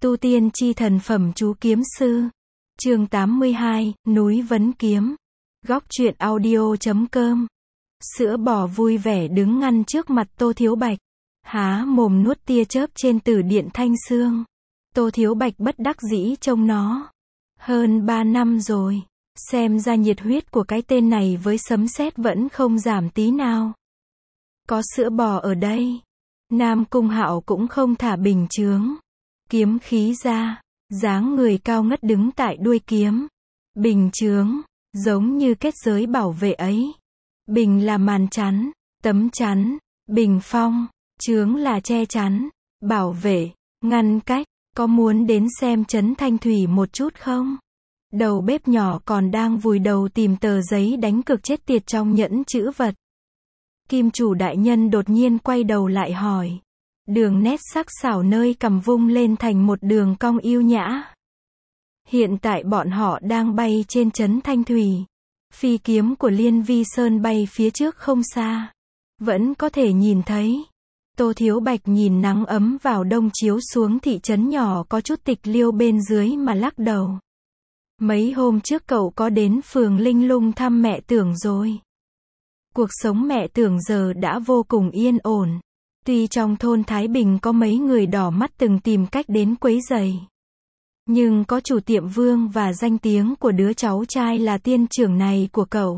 Tu tiên chi thần phẩm chú kiếm sư. Chương 82, núi vấn kiếm. Góc truyện audio.com. Sữa bò vui vẻ đứng ngăn trước mặt Tô Thiếu Bạch. Há mồm nuốt tia chớp trên tử điện thanh xương. Tô Thiếu Bạch bất đắc dĩ trông nó. Hơn 3 năm rồi. Xem ra nhiệt huyết của cái tên này với sấm sét vẫn không giảm tí nào. Có sữa bò ở đây. Nam Cung Hạo cũng không thả bình chướng. Kiếm khí ra, dáng người cao ngất đứng tại đuôi kiếm. Bình chướng, giống như kết giới bảo vệ ấy. Bình là màn chắn, tấm chắn, bình phong, chướng là che chắn, bảo vệ, ngăn cách. Có muốn đến xem Trấn Thanh Thủy một chút không? Đầu bếp nhỏ còn đang vùi đầu tìm tờ giấy đánh cược chết tiệt trong nhẫn chữ vật. Kim chủ đại nhân đột nhiên quay đầu lại hỏi. Đường nét sắc sảo nơi cầm vung lên thành một đường cong yêu nhã. Hiện tại bọn họ đang bay trên Trấn Thanh Thủy. Phi kiếm của Liên Vi Sơn bay phía trước không xa. Vẫn có thể nhìn thấy. Tô Thiếu Bạch nhìn nắng ấm vào đông chiếu xuống thị trấn nhỏ có chút tịch liêu bên dưới mà lắc đầu. Mấy hôm trước cậu có đến phường Linh Lung thăm mẹ Tưởng rồi. Cuộc sống mẹ Tưởng giờ đã vô cùng yên ổn. Tuy trong thôn Thái Bình có mấy người đỏ mắt từng tìm cách đến quấy rầy. Nhưng có chủ tiệm Vương và danh tiếng của đứa cháu trai là tiên trưởng này của cậu.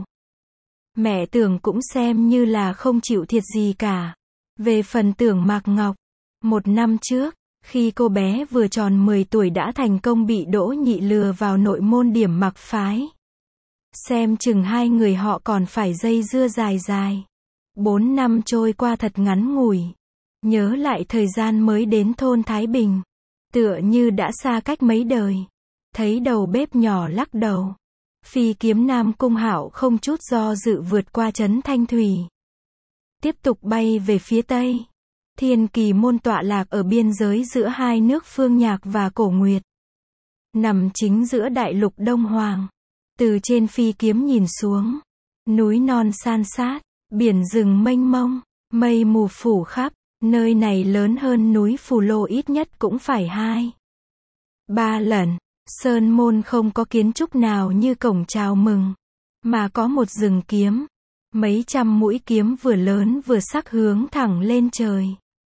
Mẹ Tưởng cũng xem như là không chịu thiệt gì cả. Về phần Tưởng Mạc Ngọc, 1 năm trước, khi cô bé vừa tròn 10 tuổi đã thành công bị Đỗ Nhị lừa vào nội môn Điểm Mặc phái. Xem chừng hai người họ còn phải dây dưa dài dài. 4 năm trôi qua thật ngắn ngủi. Nhớ lại thời gian mới đến thôn Thái Bình. Tựa như đã xa cách mấy đời. Thấy đầu bếp nhỏ lắc đầu. Phi kiếm Nam Cung Hạo không chút do dự vượt qua Trấn Thanh Thủy. Tiếp tục bay về phía tây. Thiên Kỳ môn tọa lạc ở biên giới giữa hai nước Phương Nhạc và Cổ Nguyệt. Nằm chính giữa đại lục Đông Hoàng. Từ trên phi kiếm nhìn xuống. Núi non san sát. Biển rừng mênh mông, mây mù phủ khắp, nơi này lớn hơn núi Phù Lô ít nhất cũng phải 2-3 lần. Sơn môn không có kiến trúc nào như cổng chào mừng, mà có một rừng kiếm, mấy trăm mũi kiếm vừa lớn vừa sắc hướng thẳng lên trời.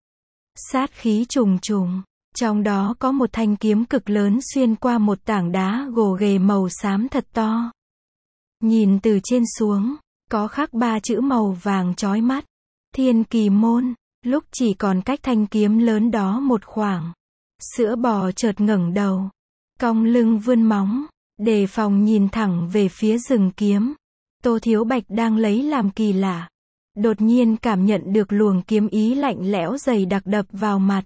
Sát khí trùng trùng, trong đó có một thanh kiếm cực lớn xuyên qua một tảng đá gồ ghề màu xám thật to. Nhìn từ trên xuống, có khắc 3 chữ màu vàng chói mắt. Thiên Kỳ môn. Lúc chỉ còn cách thanh kiếm lớn đó một khoảng. Sữa bò chợt ngẩng đầu. Cong lưng vươn móng. Đề phòng nhìn thẳng về phía rừng kiếm. Tô Thiếu Bạch đang lấy làm kỳ lạ. Đột nhiên cảm nhận được luồng kiếm ý lạnh lẽo dày đặc đập vào mặt.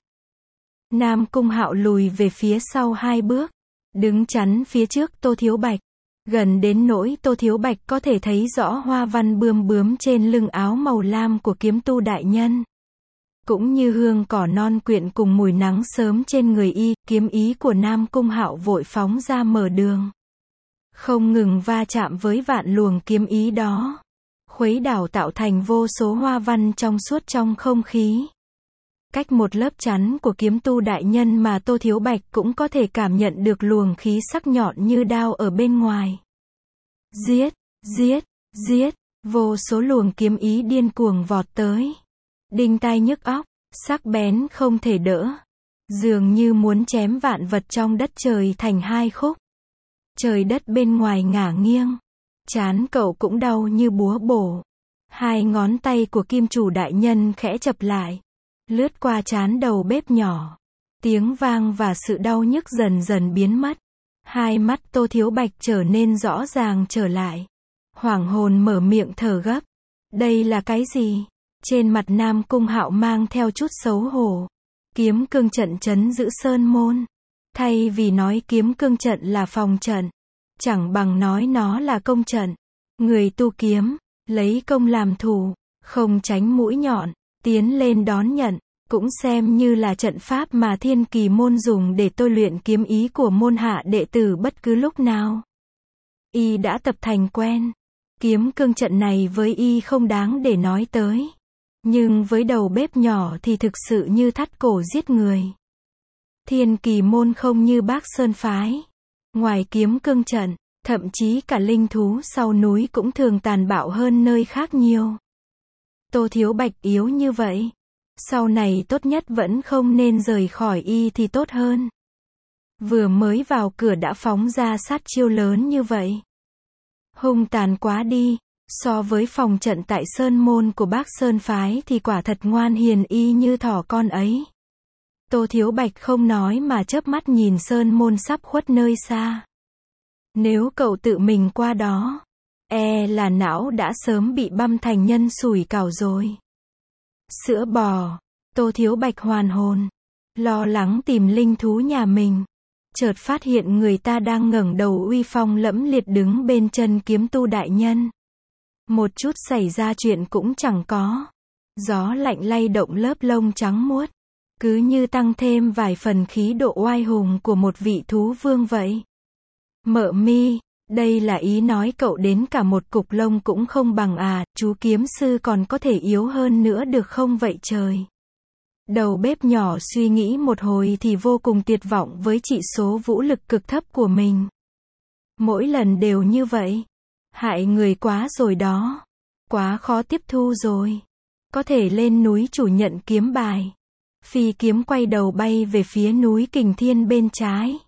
Nam Cung Hạo lùi về phía sau 2 bước. Đứng chắn phía trước Tô Thiếu Bạch. Gần đến nỗi Tô Thiếu Bạch có thể thấy rõ hoa văn bươm bướm trên lưng áo màu lam của kiếm tu đại nhân. Cũng như hương cỏ non quyện cùng mùi nắng sớm trên người y, kiếm ý của Nam Cung Hạo vội phóng ra mở đường. Không ngừng va chạm với vạn luồng kiếm ý đó. Khuấy đảo tạo thành vô số hoa văn trong suốt trong không khí. Cách một lớp chắn của kiếm tu đại nhân mà Tô Thiếu Bạch cũng có thể cảm nhận được luồng khí sắc nhọn như đao ở bên ngoài. Giết, giết, giết, vô số luồng kiếm ý điên cuồng vọt tới. Đinh tai nhức óc, sắc bén không thể đỡ. Dường như muốn chém vạn vật trong đất trời thành 2 khúc. Trời đất bên ngoài ngả nghiêng. Trán cậu cũng đau như búa bổ. 2 ngón tay của kim chủ đại nhân khẽ chập lại. Lướt qua trán đầu bếp nhỏ. Tiếng vang và sự đau nhức dần dần biến mất. 2 mắt Tô Thiếu Bạch trở nên rõ ràng trở lại. Hoảng hồn mở miệng thở gấp. Đây là cái gì? Trên mặt Nam Cung Hạo mang theo chút xấu hổ. Kiếm cương trận trấn giữ sơn môn. Thay vì nói kiếm cương trận là phòng trận, chẳng bằng nói nó là công trận. Người tu kiếm, lấy công làm thủ, không tránh mũi nhọn, tiến lên đón nhận, cũng xem như là trận pháp mà Thiên Kỳ môn dùng để tôi luyện kiếm ý của môn hạ đệ tử bất cứ lúc nào. Y đã tập thành quen. Kiếm cương trận này với y không đáng để nói tới. Nhưng với đầu bếp nhỏ thì thực sự như thắt cổ giết người. Thiên Kỳ môn không như Bác Sơn phái. Ngoài kiếm cương trận, thậm chí cả linh thú sau núi cũng thường tàn bạo hơn nơi khác nhiều. Tô Thiếu Bạch yếu như vậy. Sau này tốt nhất vẫn không nên rời khỏi y thì tốt hơn. Vừa mới vào cửa đã phóng ra sát chiêu lớn như vậy. Hung tàn quá đi, so với phòng trận tại Sơn Môn của Bác Sơn phái thì quả thật ngoan hiền y như thỏ con ấy. Tô Thiếu Bạch không nói mà chớp mắt nhìn Sơn Môn sắp khuất nơi xa. Nếu cậu tự mình qua đó, là não đã sớm bị băm thành nhân sủi cảo rồi. Sữa bò, Tô Thiếu Bạch hoàn hồn, lo lắng tìm linh thú nhà mình. Chợt phát hiện người ta đang ngẩng đầu uy phong lẫm liệt đứng bên chân kiếm tu đại nhân. Một chút xảy ra chuyện cũng chẳng có. Gió lạnh lay động lớp lông trắng muốt, cứ như tăng thêm vài phần khí độ oai hùng của một vị thú vương vậy. Mợ mi, đây là ý nói cậu đến cả một cục lông cũng không bằng à, chú kiếm sư còn có thể yếu hơn nữa được không vậy trời. Đầu bếp nhỏ suy nghĩ một hồi thì vô cùng tuyệt vọng với chỉ số vũ lực cực thấp của mình. Mỗi lần đều như vậy. Hại người quá rồi đó. Quá khó tiếp thu rồi. Có thể lên núi chủ nhận kiếm bài. Phi kiếm quay đầu bay về phía núi Kình Thiên bên trái.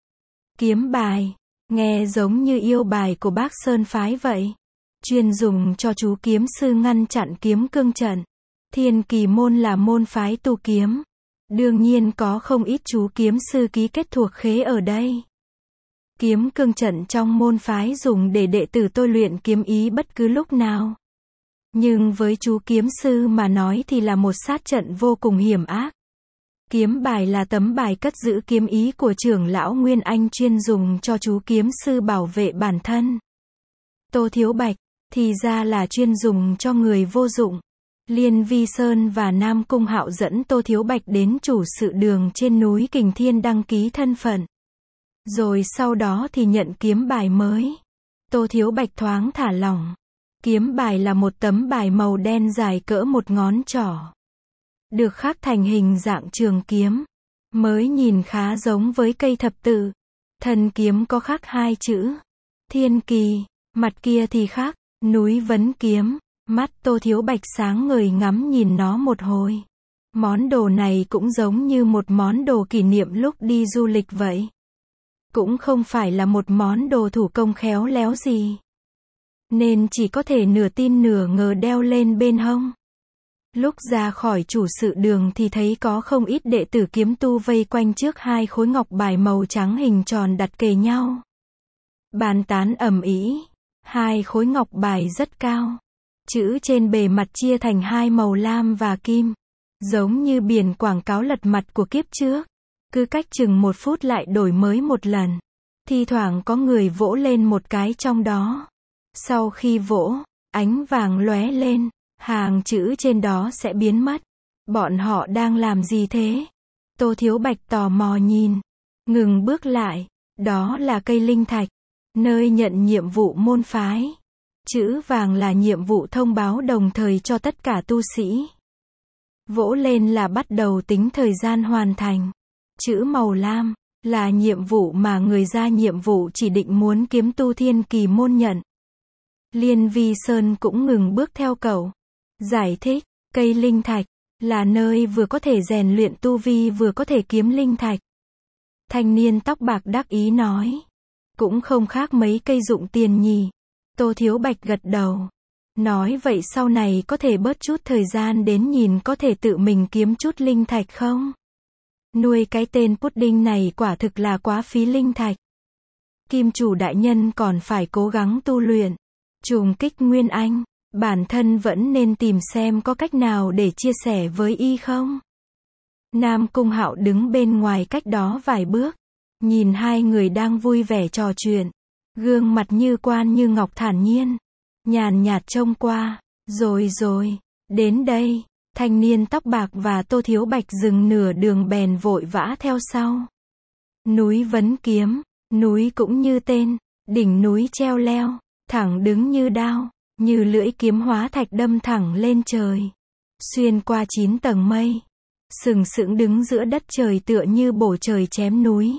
Kiếm bài, nghe giống như yêu bài của Bác Sơn phái vậy. Chuyên dùng cho chú kiếm sư ngăn chặn kiếm cương trận. Thiên Kỳ môn là môn phái tu kiếm. Đương nhiên có không ít chú kiếm sư ký kết thuộc khế ở đây. Kiếm cương trận trong môn phái dùng để đệ tử tôi luyện kiếm ý bất cứ lúc nào. Nhưng với chú kiếm sư mà nói thì là một sát trận vô cùng hiểm ác. Kiếm bài là tấm bài cất giữ kiếm ý của trưởng lão Nguyên Anh chuyên dùng cho chú kiếm sư bảo vệ bản thân. Tô Thiếu Bạch, thì ra là chuyên dùng cho người vô dụng. Liên Vi Sơn và Nam Cung Hạo dẫn Tô Thiếu Bạch đến chủ sự đường trên núi Kình Thiên đăng ký thân phận. Rồi sau đó thì nhận kiếm bài mới. Tô Thiếu Bạch thoáng thả lỏng. Kiếm bài là một tấm bài màu đen dài cỡ một ngón trỏ. Được khắc thành hình dạng trường kiếm. Mới nhìn khá giống với cây thập tự. Thân kiếm có khắc hai chữ. Thiên Kỳ, mặt kia thì khắc, núi vấn kiếm. Mắt Tô Thiếu Bạch sáng ngời ngắm nhìn nó một hồi. Món đồ này cũng giống như một món đồ kỷ niệm lúc đi du lịch vậy. Cũng không phải là một món đồ thủ công khéo léo gì. Nên chỉ có thể nửa tin nửa ngờ đeo lên bên hông. Lúc ra khỏi chủ sự đường thì thấy có không ít đệ tử kiếm tu vây quanh trước hai khối ngọc bài màu trắng hình tròn đặt kề nhau. Bàn tán ầm ĩ. Hai khối ngọc bài rất cao. Chữ trên bề mặt chia thành hai màu lam và kim. Giống như biển quảng cáo lật mặt của kiếp trước. Cứ cách chừng 1 phút lại đổi mới một lần. Thi thoảng có người vỗ lên một cái trong đó. Sau khi vỗ, ánh vàng lóe lên. Hàng chữ trên đó sẽ biến mất. Bọn họ đang làm gì thế? Tô Thiếu Bạch tò mò nhìn. Ngừng bước lại. Đó là cây linh thạch. Nơi nhận nhiệm vụ môn phái. Chữ vàng là nhiệm vụ thông báo đồng thời cho tất cả tu sĩ. Vỗ lên là bắt đầu tính thời gian hoàn thành. Chữ màu lam là nhiệm vụ mà người ra nhiệm vụ chỉ định muốn kiếm tu Thiên Kỳ môn nhận. Liên Vi Sơn cũng ngừng bước theo cậu. Giải thích, cây linh thạch là nơi vừa có thể rèn luyện tu vi vừa có thể kiếm linh thạch. Thanh niên tóc bạc đắc ý nói. Cũng không khác mấy cây dụng tiền nhỉ. Tô Thiếu Bạch gật đầu. Nói vậy sau này có thể bớt chút thời gian đến nhìn có thể tự mình kiếm chút linh thạch không? Nuôi cái tên pudding này quả thực là quá phí linh thạch. Kim chủ đại nhân còn phải cố gắng tu luyện. Trùng kích Nguyên Anh. Bản thân vẫn nên tìm xem có cách nào để chia sẻ với y không? Nam Cung Hạo đứng bên ngoài cách đó vài bước. Nhìn hai người đang vui vẻ trò chuyện. Gương mặt như quan như ngọc thản nhiên. Nhàn nhạt trông qua. Rồi, đến đây. Thanh niên tóc bạc và Tô Thiếu Bạch dừng nửa đường bèn vội vã theo sau. Núi vấn kiếm. Núi cũng như tên. Đỉnh núi treo leo. Thẳng đứng như đao. Như lưỡi kiếm hóa thạch đâm thẳng lên trời. Xuyên qua 9 tầng mây. sừng sững đứng giữa đất trời tựa như bổ trời chém núi.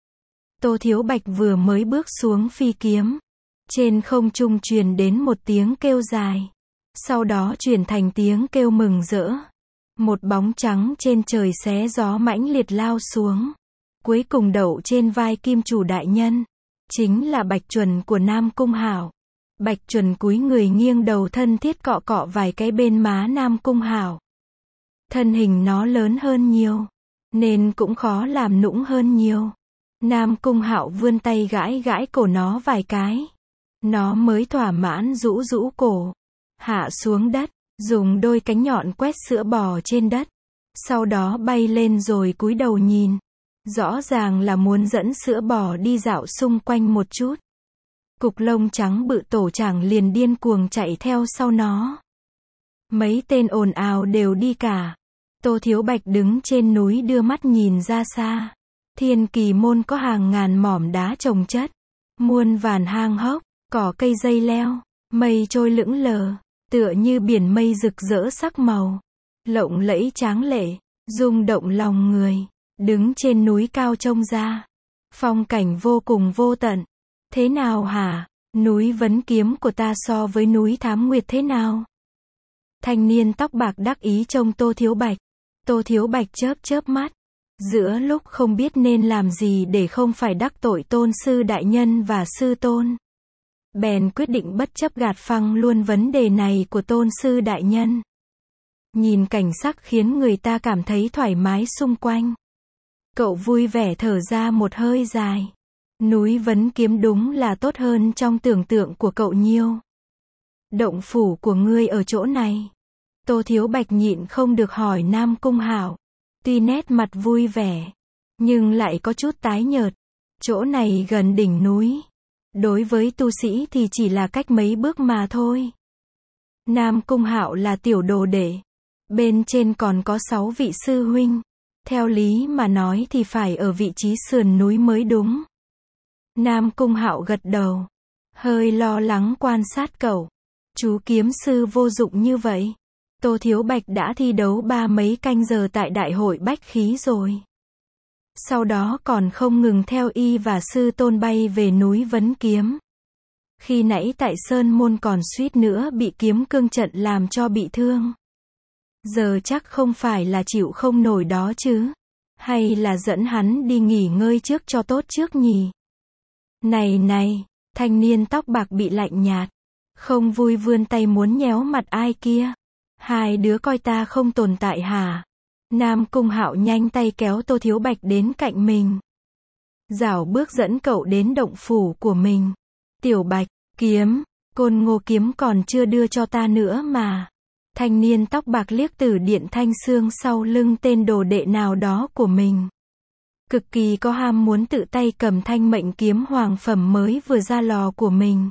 Tô Thiếu Bạch vừa mới bước xuống phi kiếm, trên không trung truyền đến một tiếng kêu dài, sau đó chuyển thành tiếng kêu mừng rỡ. Một bóng trắng trên trời xé gió mãnh liệt lao xuống, cuối cùng đậu trên vai Kim Chủ đại nhân, chính là Bạch Chuẩn của Nam Cung Hạo. Bạch Chuẩn cúi người nghiêng đầu thân thiết cọ cọ vài cái bên má Nam Cung Hạo. Thân hình nó lớn hơn nhiều, nên cũng khó làm nũng hơn nhiều. Nam Cung Hạo vươn tay gãi gãi cổ nó vài cái. Nó mới thỏa mãn rũ rũ cổ, hạ xuống đất, dùng đôi cánh nhọn quét sữa bò trên đất. Sau đó bay lên rồi cúi đầu nhìn. Rõ ràng là muốn dẫn sữa bò đi dạo xung quanh một chút. Cục lông trắng bự tổ chàng liền điên cuồng chạy theo sau nó. Mấy tên ồn ào đều đi cả. Tô Thiếu Bạch đứng trên núi đưa mắt nhìn ra xa. Thiên Kỳ Môn có hàng ngàn mỏm đá chồng chất, muôn vàn hang hốc, cỏ cây dây leo, mây trôi lững lờ, tựa như biển mây rực rỡ sắc màu, lộng lẫy tráng lệ, rung động lòng người. Đứng trên núi cao trông ra, phong cảnh vô cùng vô tận. Thế nào hả? Núi Vấn Kiếm của ta so với núi Thám Nguyệt thế nào? Thanh niên tóc bạc đắc ý trông Tô Thiếu Bạch. Tô Thiếu Bạch chớp chớp mắt. Giữa lúc không biết nên làm gì để không phải đắc tội Tôn sư đại nhân và sư tôn, bèn quyết định bất chấp gạt phăng luôn vấn đề này của Tôn sư đại nhân. Nhìn cảnh sắc khiến người ta cảm thấy thoải mái xung quanh. Cậu vui vẻ thở ra một hơi dài. Núi Vấn Kiếm đúng là tốt hơn trong tưởng tượng của cậu nhiều. Động phủ của ngươi ở chỗ này. Tô Thiếu Bạch nhịn không được hỏi Nam Cung Hạo. Tuy nét mặt vui vẻ, nhưng lại có chút tái nhợt. Chỗ này gần đỉnh núi. Đối với tu sĩ thì chỉ là cách mấy bước mà thôi. Nam Cung Hạo là tiểu đồ đệ. Bên trên còn có 6 vị sư huynh. Theo lý mà nói thì phải ở vị trí sườn núi mới đúng. Nam Cung Hạo gật đầu, hơi lo lắng quan sát cậu. Chú kiếm sư vô dụng như vậy. Tô Thiếu Bạch đã thi đấu mấy canh giờ tại đại hội bách khí rồi. Sau đó còn không ngừng theo y và sư tôn bay về núi Vấn Kiếm. Khi nãy tại Sơn Môn còn suýt nữa bị kiếm cương trận làm cho bị thương. Giờ chắc không phải là chịu không nổi đó chứ. Hay là dẫn hắn đi nghỉ ngơi trước cho tốt trước nhỉ? Này, thanh niên tóc bạc bị lạnh nhạt. Không vui vươn tay muốn nhéo mặt ai kia. Hai đứa coi ta không tồn tại hả? Nam Cung Hạo nhanh tay kéo Tô Thiếu Bạch đến cạnh mình. Dảo bước dẫn cậu đến động phủ của mình. Tiểu Bạch, kiếm, Côn Ngô kiếm còn chưa đưa cho ta nữa mà. Thanh niên tóc bạc liếc từ điện thanh xương sau lưng tên đồ đệ nào đó của mình. Cực kỳ có ham muốn tự tay cầm thanh mệnh kiếm hoàng phẩm mới vừa ra lò của mình.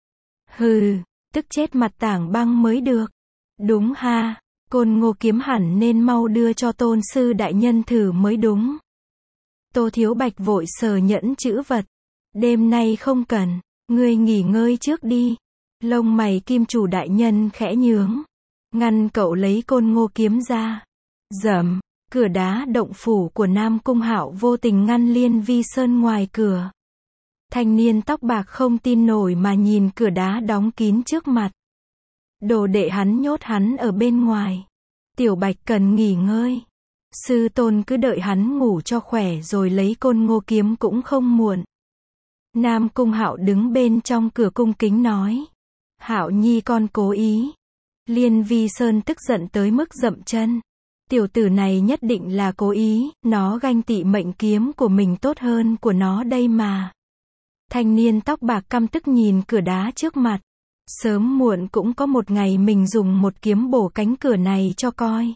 Hừ, tức chết mặt tảng băng mới được. Đúng ha, Côn Ngô kiếm hẳn nên mau đưa cho Tôn sư đại nhân thử mới đúng. Tô Thiếu Bạch vội sờ nhẫn chữ vật. Đêm nay không cần, ngươi nghỉ ngơi trước đi. Lông mày Kim Chủ đại nhân khẽ nhướng, ngăn cậu lấy Côn Ngô kiếm ra. Rầm, cửa đá động phủ của Nam Cung Hạo vô tình ngăn Liên Vi Sơn ngoài cửa. Thanh niên tóc bạc không tin nổi mà nhìn cửa đá đóng kín trước mặt. Đồ đệ hắn nhốt hắn ở bên ngoài. Tiểu Bạch cần nghỉ ngơi. Sư tôn cứ đợi hắn ngủ cho khỏe rồi lấy Côn Ngô kiếm cũng không muộn. Nam Cung Hạo đứng bên trong cửa cung kính nói. Hạo nhi con cố ý. Liên Vi Sơn tức giận tới mức dậm chân. Tiểu tử này nhất định là cố ý, nó ganh tị mệnh kiếm của mình tốt hơn của nó đây mà. Thanh niên tóc bạc căm tức nhìn cửa đá trước mặt. Sớm muộn cũng có một ngày mình dùng một kiếm bổ cánh cửa này cho coi.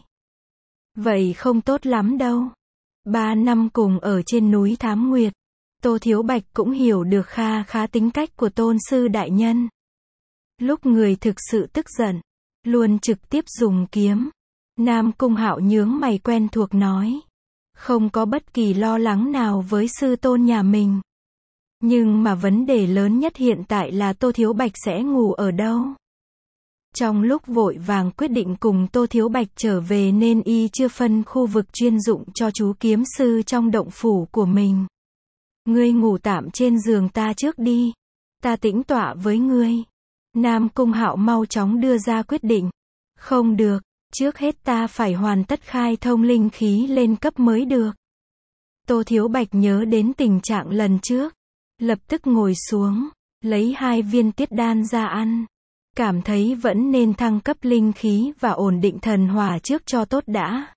Vậy không tốt lắm đâu. 3 năm cùng ở trên núi Thám Nguyệt, Tô Thiếu Bạch cũng hiểu được kha khá tính cách của Tôn sư đại nhân. Lúc người thực sự tức giận, luôn trực tiếp dùng kiếm. Nam Cung Hạo nhướng mày quen thuộc nói. Không có bất kỳ lo lắng nào với sư tôn nhà mình. Nhưng mà vấn đề lớn nhất hiện tại là Tô Thiếu Bạch sẽ ngủ ở đâu. Trong lúc vội vàng quyết định cùng Tô Thiếu Bạch trở về nên y chưa phân khu vực chuyên dụng cho chú kiếm sư trong động phủ của mình. Ngươi ngủ tạm trên giường ta trước đi. Ta tĩnh tọa với ngươi. Nam Cung Hạo mau chóng đưa ra quyết định. Không được, trước hết ta phải hoàn tất khai thông linh khí lên cấp mới được. Tô Thiếu Bạch nhớ đến tình trạng lần trước. Lập tức ngồi xuống, lấy 2 viên tiết đan ra ăn. Cảm thấy vẫn nên thăng cấp linh khí và ổn định thần hỏa trước cho tốt đã.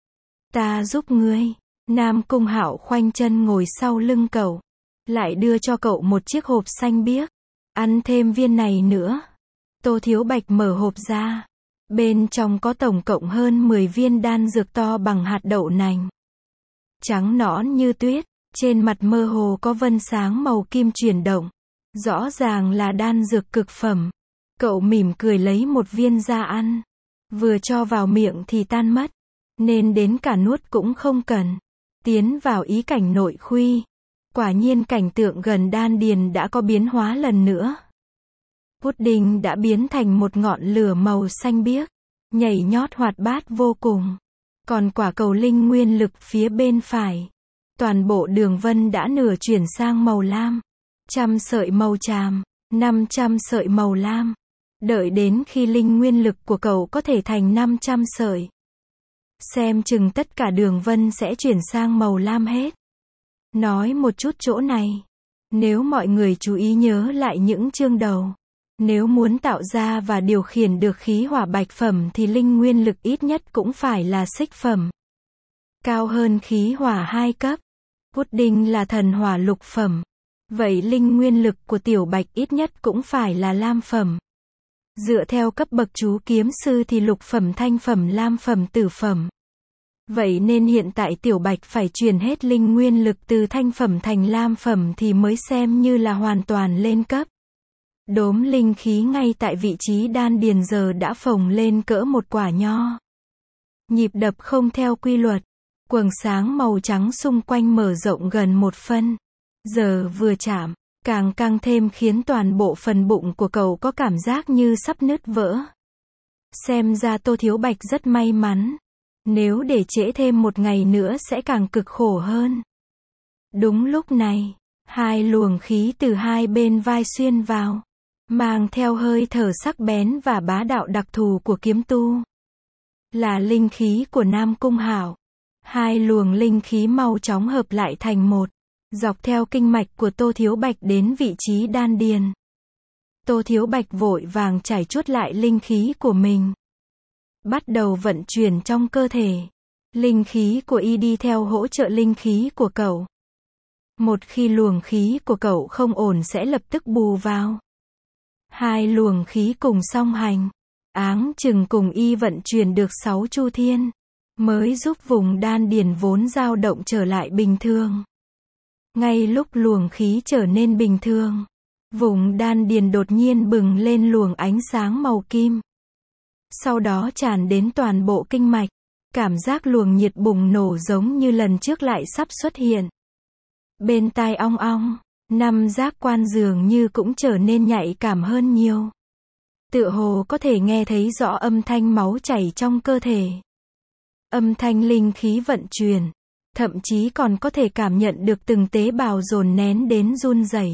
Ta giúp ngươi. Nam Cung Hạo khoanh chân ngồi sau lưng cậu. Lại đưa cho cậu một chiếc hộp xanh biếc. Ăn thêm viên này nữa. Tô Thiếu Bạch mở hộp ra. Bên trong có tổng cộng hơn 10 viên đan dược to bằng hạt đậu nành. Trắng nõn như tuyết. Trên mặt mơ hồ có vân sáng màu kim chuyển động. Rõ ràng là đan dược cực phẩm. Cậu mỉm cười lấy một viên ra ăn. Vừa cho vào miệng thì tan mất. Nên đến cả nuốt cũng không cần. Tiến vào ý cảnh nội khuy. Quả nhiên cảnh tượng gần đan điền đã có biến hóa lần nữa. Pudding đã biến thành một ngọn lửa màu xanh biếc. Nhảy nhót hoạt bát vô cùng. Còn quả cầu linh nguyên lực phía bên phải. Toàn bộ đường vân đã nửa chuyển sang màu lam. 100 sợi màu tràm. 500 sợi màu lam. Đợi đến khi linh nguyên lực của cậu có thể thành 500 sợi. Xem chừng tất cả đường vân sẽ chuyển sang màu lam hết. Nói một chút chỗ này. Nếu mọi người chú ý nhớ lại những chương đầu. Nếu muốn tạo ra và điều khiển được khí hỏa bạch phẩm thì linh nguyên lực ít nhất cũng phải là xích phẩm. Cao hơn khí hỏa 2 cấp. Pudding là thần hỏa lục phẩm. Vậy linh nguyên lực của Tiểu Bạch ít nhất cũng phải là lam phẩm. Dựa theo cấp bậc chú kiếm sư thì lục phẩm, thanh phẩm, lam phẩm, tử phẩm. Vậy nên hiện tại Tiểu Bạch phải chuyển hết linh nguyên lực từ thanh phẩm thành lam phẩm thì mới xem như là hoàn toàn lên cấp. Đốm linh khí ngay tại vị trí đan điền giờ đã phồng lên cỡ một quả nho. Nhịp đập không theo quy luật. Quầng sáng màu trắng xung quanh mở rộng gần 1 phân. Giờ vừa chạm, càng căng thêm khiến toàn bộ phần bụng của cậu có cảm giác như sắp nứt vỡ. Xem ra Tô Thiếu Bạch rất may mắn. Nếu để trễ thêm 1 ngày nữa sẽ càng cực khổ hơn. Đúng lúc này, 2 luồng khí từ 2 bên vai xuyên vào. Mang theo hơi thở sắc bén và bá đạo đặc thù của kiếm tu. Là linh khí của Nam Cung Hạo. 2 luồng linh khí mau chóng hợp lại thành một. Dọc theo kinh mạch của Tô Thiếu Bạch đến vị trí đan điền. Tô Thiếu Bạch vội vàng trải chuốt lại linh khí của mình. Bắt đầu vận chuyển trong cơ thể. Linh khí của y đi theo hỗ trợ linh khí của cậu. Một khi luồng khí của cậu không ổn sẽ lập tức bù vào. 2 luồng khí cùng song hành. Áng chừng cùng y vận chuyển được 6 chu thiên. Mới giúp vùng đan điền vốn dao động trở lại bình thường. Ngay lúc luồng khí trở nên bình thường, vùng đan điền đột nhiên bừng lên luồng ánh sáng màu kim. Sau đó tràn đến toàn bộ kinh mạch. Cảm giác luồng nhiệt bùng nổ giống như lần trước lại sắp xuất hiện. Bên tai ong ong, 5 giác quan dường như cũng trở nên nhạy cảm hơn nhiều. Tựa hồ có thể nghe thấy rõ âm thanh máu chảy trong cơ thể. Âm thanh linh khí vận chuyển. Thậm chí còn có thể cảm nhận được từng tế bào dồn nén đến run rẩy.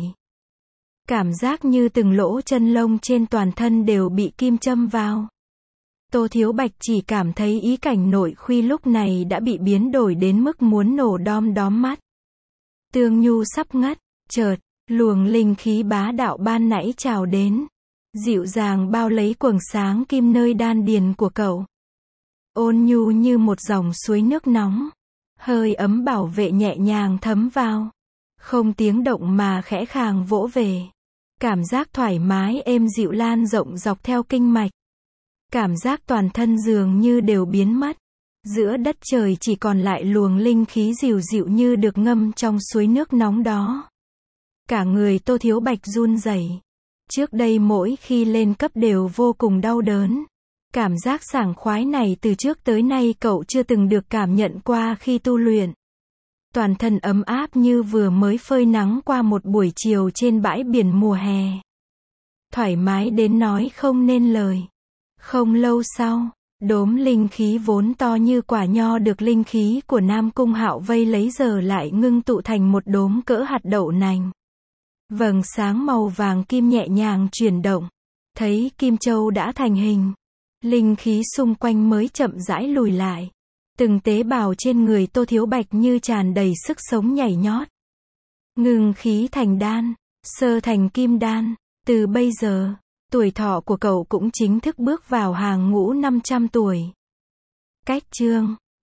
Cảm giác như từng lỗ chân lông trên toàn thân đều bị kim châm vào. Tô Thiếu Bạch chỉ cảm thấy ý cảnh nội khuy lúc này đã bị biến đổi đến mức muốn nổ đom đóm mắt. Tương Nhu sắp ngất, chợt, luồng linh khí bá đạo ban nãy trào đến. Dịu dàng bao lấy quầng sáng kim nơi đan điền của cậu. Ôn nhu như một dòng suối nước nóng. Hơi ấm bảo vệ nhẹ nhàng thấm vào. Không tiếng động mà khẽ khàng vỗ về. Cảm giác thoải mái êm dịu lan rộng dọc theo kinh mạch. Cảm giác toàn thân dường như đều biến mất. Giữa đất trời chỉ còn lại luồng linh khí dịu dịu như được ngâm trong suối nước nóng đó. Cả người Tô Thiếu Bạch run rẩy. Trước đây mỗi khi lên cấp đều vô cùng đau đớn. Cảm giác sảng khoái này từ trước tới nay cậu chưa từng được cảm nhận qua khi tu luyện. Toàn thân ấm áp như vừa mới phơi nắng qua một buổi chiều trên bãi biển mùa hè. Thoải mái đến nói không nên lời. Không lâu sau, đốm linh khí vốn to như quả nho được linh khí của Nam Cung Hạo vây lấy giờ lại ngưng tụ thành một đốm cỡ hạt đậu nành. Vầng sáng màu vàng kim nhẹ nhàng chuyển động. Thấy kim châu đã thành hình. Linh khí xung quanh mới chậm rãi lùi lại. Từng tế bào trên người Tô Thiếu Bạch như tràn đầy sức sống nhảy nhót. Ngưng khí thành đan, sơ thành kim đan. Từ bây giờ, tuổi thọ của cậu cũng chính thức bước vào hàng ngũ 500 tuổi. Cách chương